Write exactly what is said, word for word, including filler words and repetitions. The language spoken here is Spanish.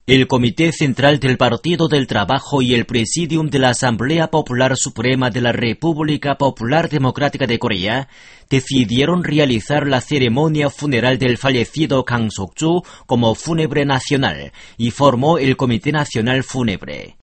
El Comité Central del Partido del Trabajo y el Presidium de la Asamblea Popular Suprema de la República Popular Democrática de Corea decidieron realizar la ceremonia funeral del fallecido Kang Sok-ju como fúnebre nacional y formó el Comité Nacional Fúnebre.